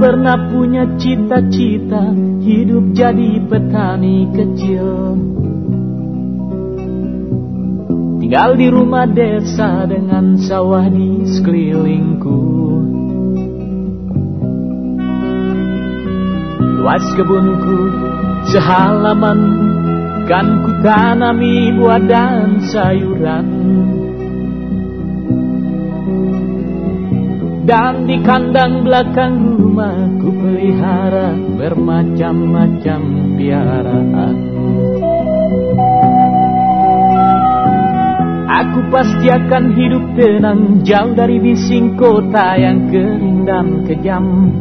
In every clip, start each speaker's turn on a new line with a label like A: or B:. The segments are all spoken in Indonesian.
A: pernah punya cita-cita hidup jadi petani kecil, tinggal di rumah desa dengan sawah di sekelilingku. Luas kebunku sehalaman, kan ku tanami buah dan sayuran. Dan di kandang belakang rumah ku pelihara bermacam-macam piaraan. Aku pasti akan hidup tenang, jauh dari bising kota yang kering dan kejam.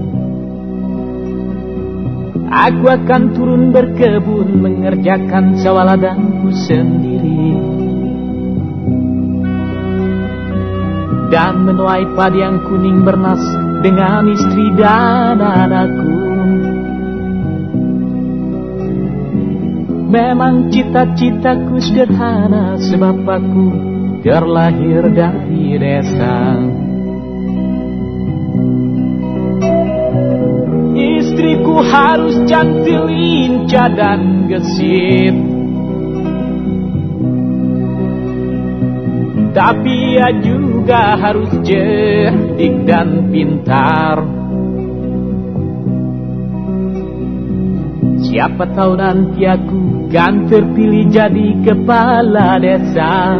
A: Aku akan turun berkebun, mengerjakan sawah ladangku sendiri, dan menuai padi yang kuning bernas dengan istri dan anakku. Memang cita-citaku sederhana, sebab aku terlahir dari desa. Istriku harus cantik, lincah dan gesit, tapi ia juga harus cerdik dan pintar. Siapa tahu nanti aku kan terpilih jadi kepala desa.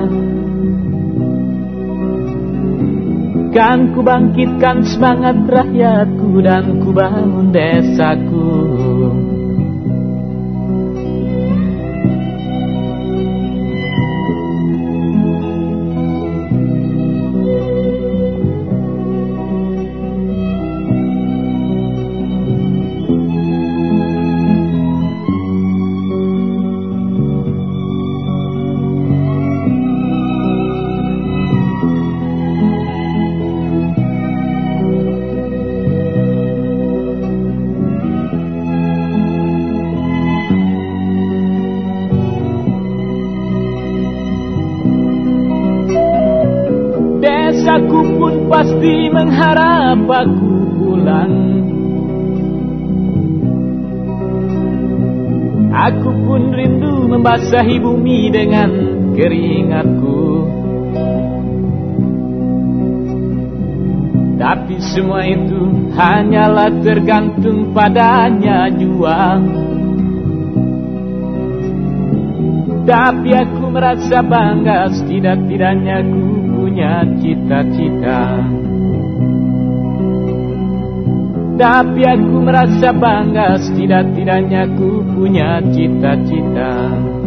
A: Kan ku bangkitkan semangat rakyatku dan ku bangun desaku. Desaku pun pasti mengharap aku pulang. Aku pun rindu membasahi bumi dengan keringatku. Tapi semua itu hanyalah tergantung padanya jua. Tapi aku merasa bangga, setidak-tidaknya ku punya cita-cita. Tapi aku merasa bangga, setidak-tidaknya ku punya cita-cita.